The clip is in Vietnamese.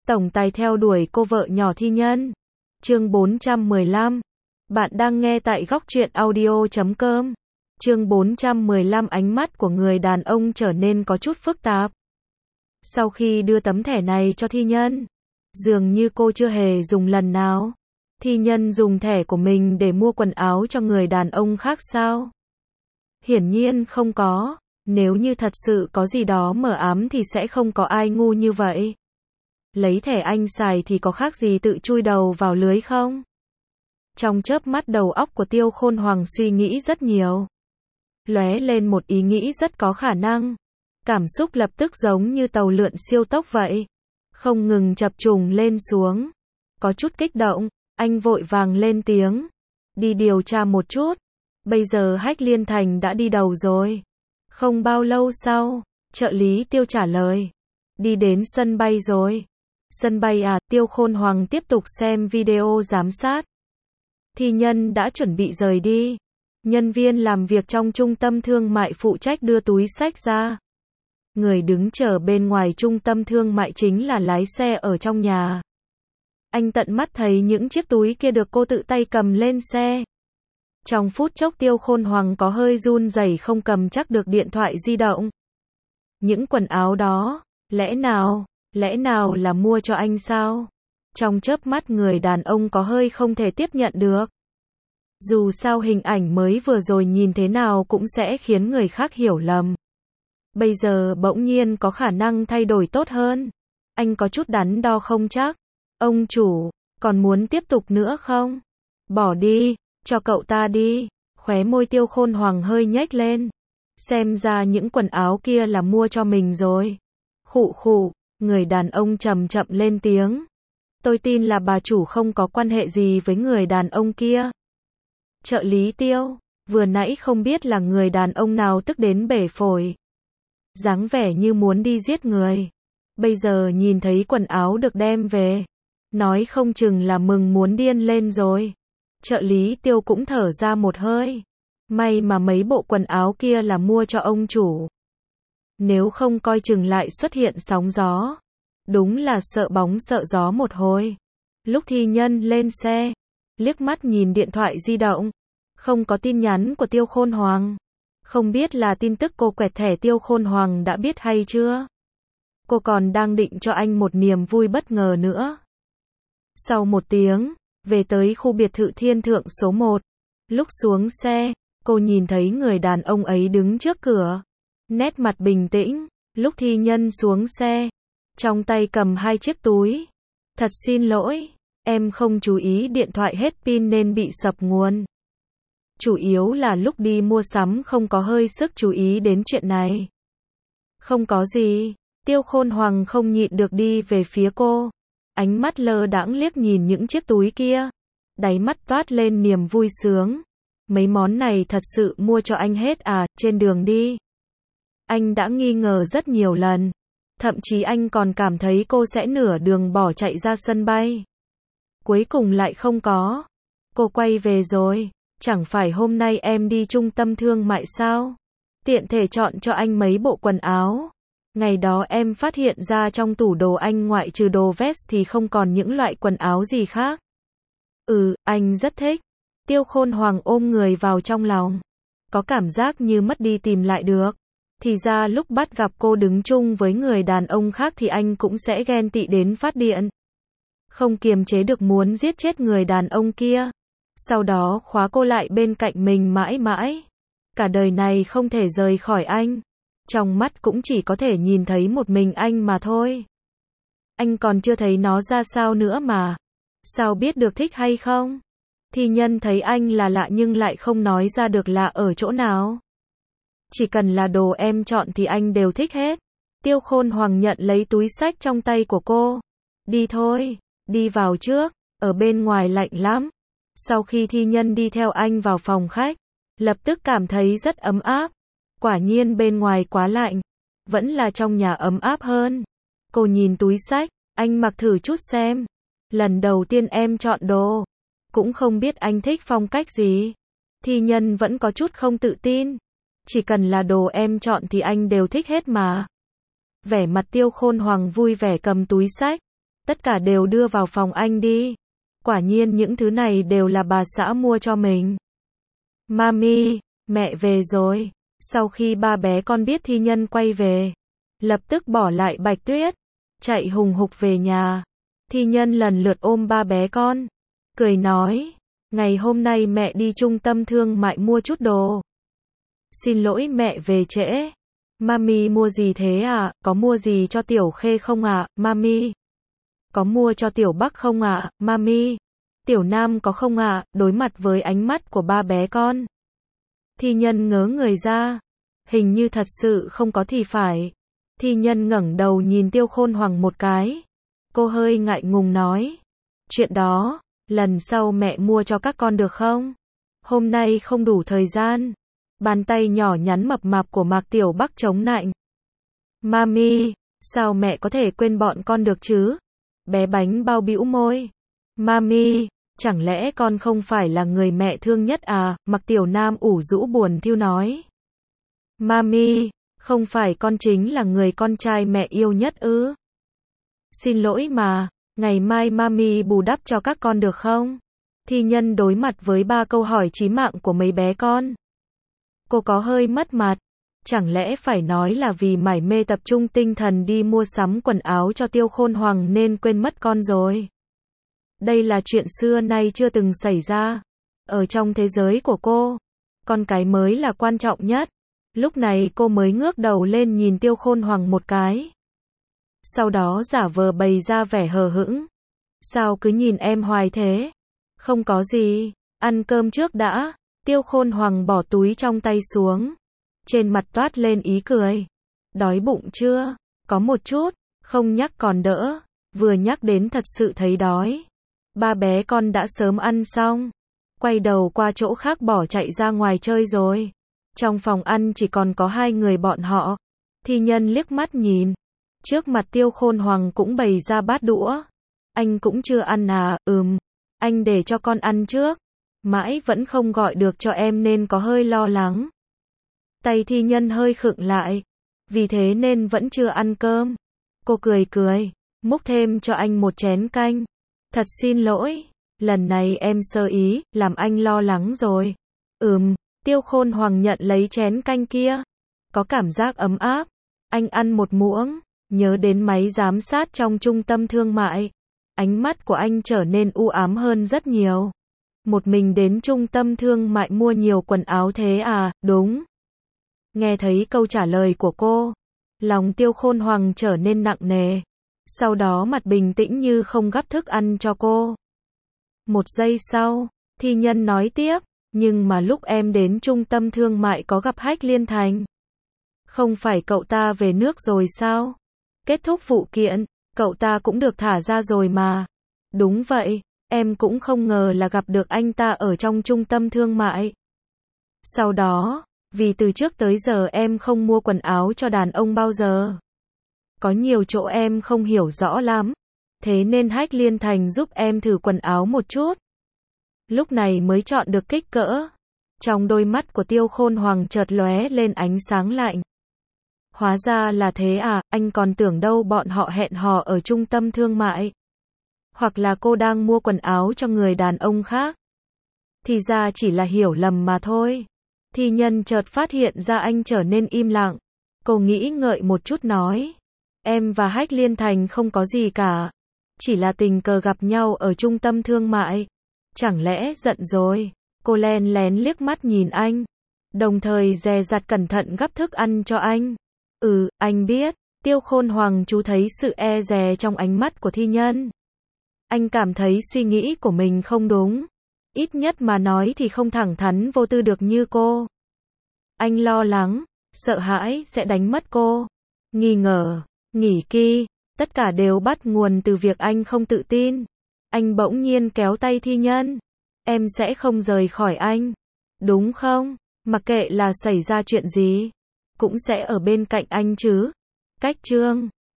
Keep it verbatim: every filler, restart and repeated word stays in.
Tổng tài theo đuổi cô vợ nhỏ Thi Nhân. Chương bốn trăm mười lăm. Bạn đang nghe tại góc truyện audio chấm com. Chương bốn trăm mười lăm. Ánh mắt của người đàn ông trở nên có chút phức tạp. Sau khi đưa tấm thẻ này cho Thi Nhân, dường như cô chưa hề dùng lần nào. Thi Nhân dùng thẻ của mình để mua quần áo cho người đàn ông khác sao? Hiển nhiên không có. Nếu như thật sự có gì đó mờ ám thì sẽ không có ai ngu như vậy. Lấy thẻ anh xài thì có khác gì tự chui đầu vào lưới không? Trong chớp mắt đầu óc của Tiêu Khôn Hoàng suy nghĩ rất nhiều. Lóe lên một ý nghĩ rất có khả năng. Cảm xúc lập tức giống như tàu lượn siêu tốc vậy. Không ngừng chập trùng lên xuống. Có chút kích động, anh vội vàng lên tiếng. Đi điều tra một chút. Bây giờ Hách Liên Thành đã đi đầu rồi. Không bao lâu sau, trợ lý Tiêu trả lời. Đi đến sân bay rồi. Sân bay à? Tiêu Khôn Hoàng tiếp tục xem video giám sát. Thi Nhân đã chuẩn bị rời đi. Nhân viên làm việc trong trung tâm thương mại phụ trách đưa túi xách ra. Người đứng chờ bên ngoài trung tâm thương mại chính là lái xe ở trong nhà. Anh tận mắt thấy những chiếc túi kia được cô tự tay cầm lên xe. Trong phút chốc Tiêu Khôn Hoàng có hơi run rẩy không cầm chắc được điện thoại di động. Những quần áo đó, lẽ nào, lẽ nào là mua cho anh sao? Trong chớp mắt người đàn ông có hơi không thể tiếp nhận được. Dù sao hình ảnh mới vừa rồi nhìn thế nào cũng sẽ khiến người khác hiểu lầm. Bây giờ bỗng nhiên có khả năng thay đổi tốt hơn. Anh có chút đắn đo không chắc. Ông chủ, còn muốn tiếp tục nữa không? Bỏ đi, cho cậu ta đi. Khóe môi Tiêu Khôn Hoàng hơi nhếch lên. Xem ra những quần áo kia là mua cho mình rồi. Khụ khụ, người đàn ông chậm chậm lên tiếng. Tôi tin là bà chủ không có quan hệ gì với người đàn ông kia. Trợ lý Tiêu, vừa nãy không biết là người đàn ông nào tức đến bể phổi. Dáng vẻ như muốn đi giết người. Bây giờ nhìn thấy quần áo được đem về. Nói không chừng là mừng muốn điên lên rồi. Trợ lý Tiêu cũng thở ra một hơi. May mà mấy bộ quần áo kia là mua cho ông chủ. Nếu không coi chừng lại xuất hiện sóng gió. Đúng là sợ bóng sợ gió một hồi. Lúc Thi Nhân lên xe, liếc mắt nhìn điện thoại di động. Không có tin nhắn của Tiêu Khôn Hoàng. Không biết là tin tức cô quẹt thẻ Tiêu Khôn Hoàng đã biết hay chưa? Cô còn đang định cho anh một niềm vui bất ngờ nữa. Sau một tiếng, về tới khu biệt thự Thiên Thượng số một. Lúc xuống xe, cô nhìn thấy người đàn ông ấy đứng trước cửa. Nét mặt bình tĩnh, lúc Thi Nhân xuống xe. Trong tay cầm hai chiếc túi. Thật xin lỗi, em không chú ý điện thoại hết pin nên bị sập nguồn. Chủ yếu là lúc đi mua sắm không có hơi sức chú ý đến chuyện này. Không có gì, Tiêu Khôn Hoàng không nhịn được đi về phía cô. Ánh mắt lơ đãng liếc nhìn những chiếc túi kia. Đáy mắt toát lên niềm vui sướng. Mấy món này thật sự mua cho anh hết à? Trên đường đi, anh đã nghi ngờ rất nhiều lần. Thậm chí anh còn cảm thấy cô sẽ nửa đường bỏ chạy ra sân bay. Cuối cùng lại không có. Cô quay về rồi. Chẳng phải hôm nay em đi trung tâm thương mại sao? Tiện thể chọn cho anh mấy bộ quần áo. Ngày đó em phát hiện ra trong tủ đồ anh ngoại trừ đồ vest thì không còn những loại quần áo gì khác. Ừ, anh rất thích. Tiêu Khôn Hoàng ôm người vào trong lòng. Có cảm giác như mất đi tìm lại được. Thì ra lúc bắt gặp cô đứng chung với người đàn ông khác thì anh cũng sẽ ghen tị đến phát điện. Không kiềm chế được muốn giết chết người đàn ông kia. Sau đó khóa cô lại bên cạnh mình mãi mãi. Cả đời này không thể rời khỏi anh. Trong mắt cũng chỉ có thể nhìn thấy một mình anh mà thôi. Anh còn chưa thấy nó ra sao nữa mà. Sao biết được thích hay không? Thi Nhân thấy anh là lạ nhưng lại không nói ra được lạ ở chỗ nào. Chỉ cần là đồ em chọn thì anh đều thích hết. Tiêu Khôn Hoàng nhận lấy túi xách trong tay của cô. Đi thôi, đi vào trước, ở bên ngoài lạnh lắm. Sau khi Thi Nhân đi theo anh vào phòng khách, lập tức cảm thấy rất ấm áp. Quả nhiên bên ngoài quá lạnh, vẫn là trong nhà ấm áp hơn. Cô nhìn túi xách, anh mặc thử chút xem. Lần đầu tiên em chọn đồ, cũng không biết anh thích phong cách gì. Thi Nhân vẫn có chút không tự tin. Chỉ cần là đồ em chọn thì anh đều thích hết mà. Vẻ mặt Tiêu Khôn Hoàng vui vẻ cầm túi xách. tất cả đều đưa vào phòng anh đi. Quả nhiên những thứ này đều là bà xã mua cho mình. Mami, mẹ về rồi. Sau khi ba bé con biết Thi Nhân quay về, lập tức bỏ lại Bạch Tuyết, chạy hùng hục về nhà. Thi Nhân lần lượt ôm ba bé con, cười nói, ngày hôm nay mẹ đi trung tâm thương mại mua chút đồ. Xin lỗi mẹ về trễ. Mami mua gì thế à, có mua gì cho Tiểu Khê không ạ, à? Mami? Có mua cho Tiểu Bắc không ạ, à? Mami? Tiểu Nam có không ạ? À? Đối mặt với ánh mắt của ba bé con, Thi Nhân ngớ người ra, hình như thật sự không có thì phải. Thi Nhân ngẩng đầu nhìn Tiêu Khôn Hoàng một cái. Cô hơi ngại ngùng nói, chuyện đó, lần sau mẹ mua cho các con được không? Hôm nay không đủ thời gian. Bàn tay nhỏ nhắn mập mạp của Mạc Tiểu Bắc chống nạnh. Mami, sao mẹ có thể quên bọn con được chứ? Bé Bánh Bao bĩu môi. Mami, chẳng lẽ con không phải là người mẹ thương nhất à? Mạc Tiểu Nam ủ rũ buồn thiu nói. Mami, không phải con chính là người con trai mẹ yêu nhất ư? Xin lỗi mà, ngày mai Mami bù đắp cho các con được không? Thi Nhân đối mặt với ba câu hỏi chí mạng của mấy bé con. Cô có hơi mất mặt. Chẳng lẽ phải nói là vì mải mê tập trung tinh thần đi mua sắm quần áo cho Tiêu Khôn Hoàng nên quên mất con rồi? Đây là chuyện xưa nay chưa từng xảy ra. Ở trong thế giới của cô, con cái mới là quan trọng nhất. Lúc này cô mới ngước đầu lên nhìn Tiêu Khôn Hoàng một cái. Sau đó giả vờ bày ra vẻ hờ hững. Sao cứ nhìn em hoài thế? Không có gì, ăn cơm trước đã. Tiêu Khôn Hoàng bỏ túi trong tay xuống. Trên mặt toát lên ý cười. Đói bụng chưa? Có một chút, không nhắc còn đỡ. Vừa nhắc đến thật sự thấy đói. Ba bé con đã sớm ăn xong. Quay đầu qua chỗ khác bỏ chạy ra ngoài chơi rồi. Trong phòng ăn chỉ còn có hai người bọn họ. Thi Nhân liếc mắt nhìn. Trước mặt Tiêu Khôn Hoàng cũng bày ra bát đũa. Anh cũng chưa ăn à? Ừm, anh để cho con ăn trước. Mãi vẫn không gọi được cho em nên có hơi lo lắng. Tay Thi Nhân hơi khựng lại. Vì thế nên vẫn chưa ăn cơm. Cô cười cười, múc thêm cho anh một chén canh. Thật xin lỗi, lần này em sơ ý, làm anh lo lắng rồi. Ừm, Tiêu Khôn Hoàng nhận lấy chén canh kia. Có cảm giác ấm áp. Anh ăn một muỗng, nhớ đến máy giám sát trong trung tâm thương mại. Ánh mắt của anh trở nên u ám hơn rất nhiều. Một mình đến trung tâm thương mại mua nhiều quần áo thế à? Đúng. Nghe thấy câu trả lời của cô, lòng Tiêu Khôn Hoàng trở nên nặng nề. Sau đó mặt bình tĩnh như không gắp thức ăn cho cô. Một giây sau, Thi Nhân nói tiếp, nhưng mà lúc em đến trung tâm thương mại có gặp Hách Liên Thành. Không phải cậu ta về nước rồi sao? Kết thúc vụ kiện, cậu ta cũng được thả ra rồi mà. Đúng vậy, em cũng không ngờ là gặp được anh ta ở trong trung tâm thương mại. Sau đó, vì từ trước tới giờ em không mua quần áo cho đàn ông bao giờ. Có nhiều chỗ em không hiểu rõ lắm. Thế nên Hách Liên Thành giúp em thử quần áo một chút. Lúc này mới chọn được kích cỡ. Trong đôi mắt của Tiêu Khôn Hoàng chợt lóe lên ánh sáng lạnh. Hóa ra là thế à, anh còn tưởng đâu bọn họ hẹn hò ở trung tâm thương mại. Hoặc là cô đang mua quần áo cho người đàn ông khác. Thì ra chỉ là hiểu lầm mà thôi. Thi Nhân chợt phát hiện ra anh trở nên im lặng. Cô nghĩ ngợi một chút nói. Em và Hách Liên Thành không có gì cả. Chỉ là tình cờ gặp nhau ở trung tâm thương mại. Chẳng lẽ giận rồi? Cô len lén liếc mắt nhìn anh. Đồng thời dè dặt cẩn thận gắp thức ăn cho anh. Ừ, anh biết. Tiêu Khôn Hoàng chú thấy sự e dè trong ánh mắt của Thi Nhân. Anh cảm thấy suy nghĩ của mình không đúng. Ít nhất mà nói thì không thẳng thắn vô tư được như cô. Anh lo lắng, sợ hãi sẽ đánh mất cô. Nghi ngờ, nghỉ kỳ, tất cả đều bắt nguồn từ việc anh không tự tin. Anh bỗng nhiên kéo tay Thi Nhân. Em sẽ không rời khỏi anh. Đúng không? Mặc kệ là xảy ra chuyện gì, cũng sẽ ở bên cạnh anh chứ. Cách chương